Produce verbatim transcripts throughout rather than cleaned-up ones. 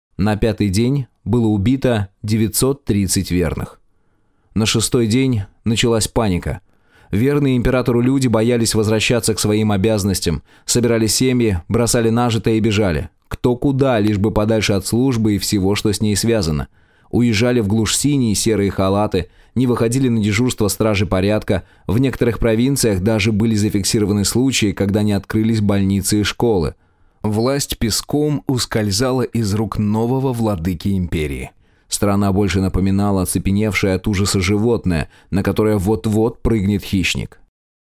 На пятый день было убито девятьсот тридцать верных. На шестой день началась паника. Верные императору люди боялись возвращаться к своим обязанностям, собирали семьи, бросали нажитое и бежали. Кто куда, лишь бы подальше от службы и всего, что с ней связано. Уезжали в глушь синие серые халаты, не выходили на дежурство стражи порядка. В некоторых провинциях даже были зафиксированы случаи, когда не открылись больницы и школы. Власть песком ускользала из рук нового владыки империи. Страна больше напоминала оцепеневшее от ужаса животное, на которое вот-вот прыгнет хищник.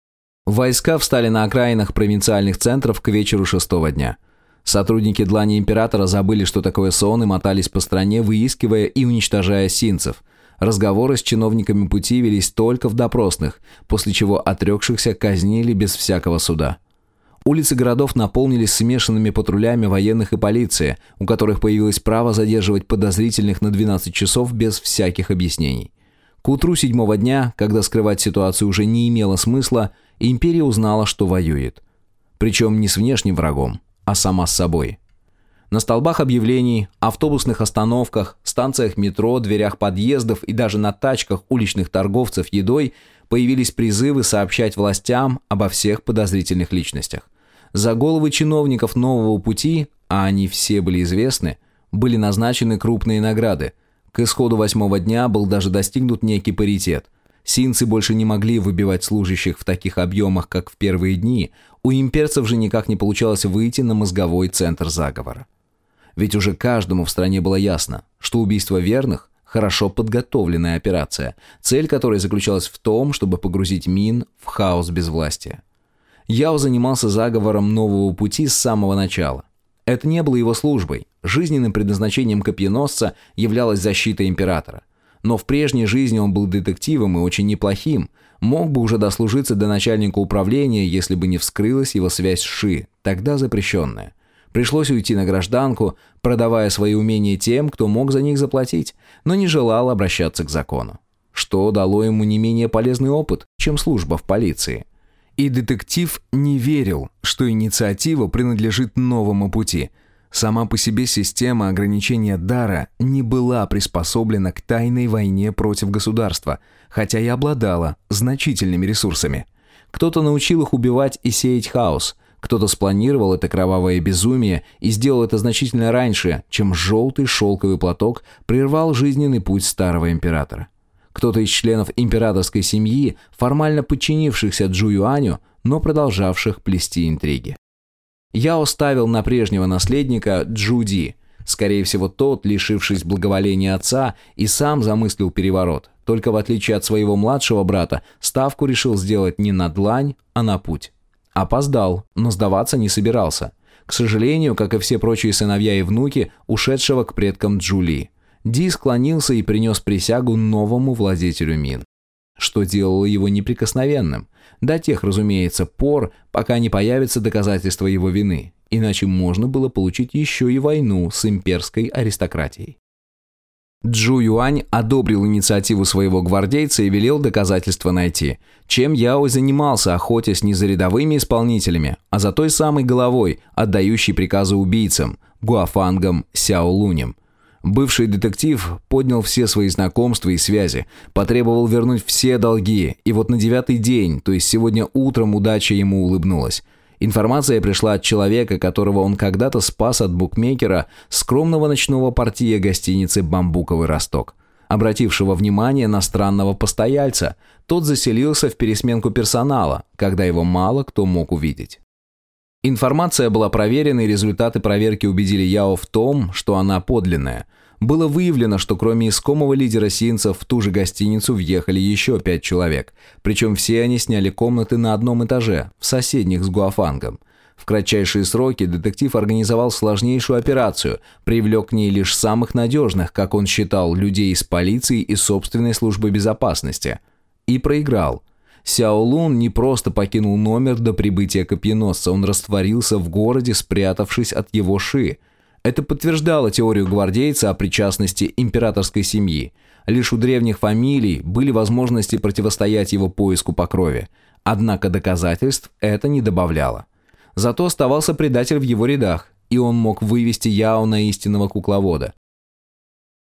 Войска встали на окраинах провинциальных центров к вечеру шестого дня. Сотрудники длани императора забыли, что такое сон, и мотались по стране, выискивая и уничтожая синцев. Разговоры с чиновниками пути велись только в допросных, после чего отрекшихся казнили без всякого суда. Улицы городов наполнились смешанными патрулями военных и полиции, у которых появилось право задерживать подозрительных на двенадцать часов без всяких объяснений. К утру седьмого дня, когда скрывать ситуацию уже не имело смысла, империя узнала, что воюет. Причем не с внешним врагом, а сама с собой. На столбах объявлений, автобусных остановках, станциях метро, дверях подъездов и даже на тачках уличных торговцев едой появились призывы сообщать властям обо всех подозрительных личностях. За головы чиновников нового пути, а они все были известны, были назначены крупные награды. К исходу восьмого дня был даже достигнут некий паритет. Синцы больше не могли выбивать служащих в таких объемах, как в первые дни. У имперцев же никак не получалось выйти на мозговой центр заговора. Ведь уже каждому в стране было ясно, что убийство верных – хорошо подготовленная операция, цель которой заключалась в том, чтобы погрузить Мин в хаос безвластия. Яо занимался заговором нового пути с самого начала. Это не было его службой. Жизненным предназначением копьеносца являлась защита императора. Но в прежней жизни он был детективом и очень неплохим, мог бы уже дослужиться до начальника управления, если бы не вскрылась его связь с Ши, тогда запрещенная. Пришлось уйти на гражданку, продавая свои умения тем, кто мог за них заплатить, но не желал обращаться к закону. Что дало ему не менее полезный опыт, чем служба в полиции. И детектив не верил, что инициатива принадлежит новому пути. Сама по себе система ограничения дара не была приспособлена к тайной войне против государства, хотя и обладала значительными ресурсами. Кто-то научил их убивать и сеять хаос, кто-то спланировал это кровавое безумие и сделал это значительно раньше, чем желтый шелковый платок прервал жизненный путь старого императора. Кто-то из членов императорской семьи, формально подчинившихся Джу Юаню, но продолжавших плести интриги. Яо ставил на прежнего наследника Джу Ди. Скорее всего, тот, лишившись благоволения отца, и сам замыслил переворот. Только в отличие от своего младшего брата, ставку решил сделать не на длань, а на путь. Опоздал, но сдаваться не собирался. К сожалению, как и все прочие сыновья и внуки, ушедшего к предкам Джули. Ди склонился и принес присягу новому владетелю Мин, что делало его неприкосновенным. До тех, разумеется, пор, пока не появятся доказательства его вины. Иначе можно было получить еще и войну с имперской аристократией. Джу Юань одобрил инициативу своего гвардейца и велел доказательства найти. Чем Яо занимался, охотясь не за рядовыми исполнителями, а за той самой головой, отдающей приказы убийцам, Гуафангом Сяо Лунем. Бывший детектив поднял все свои знакомства и связи, потребовал вернуть все долги, и вот на девятый день, то есть сегодня утром, удача ему улыбнулась. Информация пришла от человека, которого он когда-то спас от букмекера, скромного ночного портье гостиницы «Бамбуковый Росток», обратившего внимание на странного постояльца. Тот заселился в пересменку персонала, когда его мало кто мог увидеть. Информация была проверена, и результаты проверки убедили Яо в том, что она подлинная. Было выявлено, что кроме искомого лидера синцев в ту же гостиницу въехали еще пять человек. Причем все они сняли комнаты на одном этаже, в соседних с Гуафангом. В кратчайшие сроки детектив организовал сложнейшую операцию, привлек к ней лишь самых надежных, как он считал, людей из полиции и собственной службы безопасности. И проиграл. Сяо Лун не просто покинул номер до прибытия копьеносца, он растворился в городе, спрятавшись от его Ши. Это подтверждало теорию гвардейца о причастности императорской семьи. Лишь у древних фамилий были возможности противостоять его поиску по крови. Однако доказательств это не добавляло. Зато оставался предатель в его рядах. и он мог вывести Яо на истинного кукловода.